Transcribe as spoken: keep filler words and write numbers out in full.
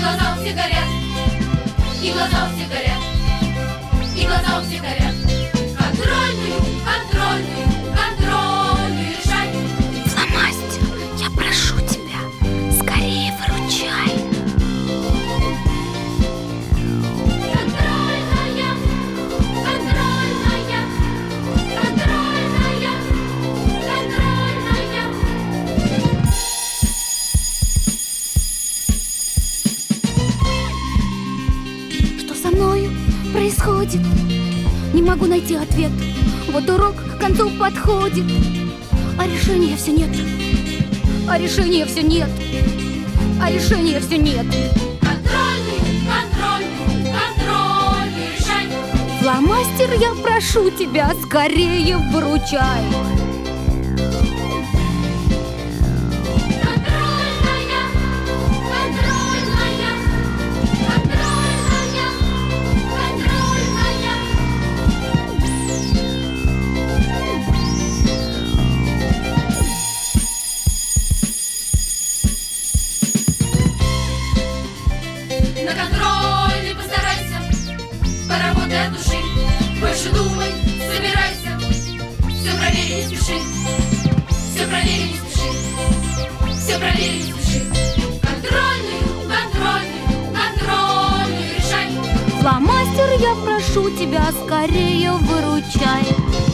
глаза у всех горят, и глаза у всех горят, и глаза у всех горят. Контрольную, контрольную, контрольную решай. Фломастер, я прошу тебя, скорее выручай. Контрольная, контрольная, контрольная, контрольная. Что со мною происходит? Не могу найти ответ. Вот урок к концу подходит, а решения все нет. А решения все нет. А решения все нет. Контрольную, контрольную, контрольную решай. Фломастер, я прошу тебя, скорее выручай. Контрольная, контрольная, контрольная, контрольная. На контрольной постарайся, поработай от души. Больше думай, собирайся, все проверь и не спеши, все проверь и не спеши, все проверь и не спеши. Контрольную, контрольную, контрольную решай. Фломастер, я прошу тебя, скорее выручай.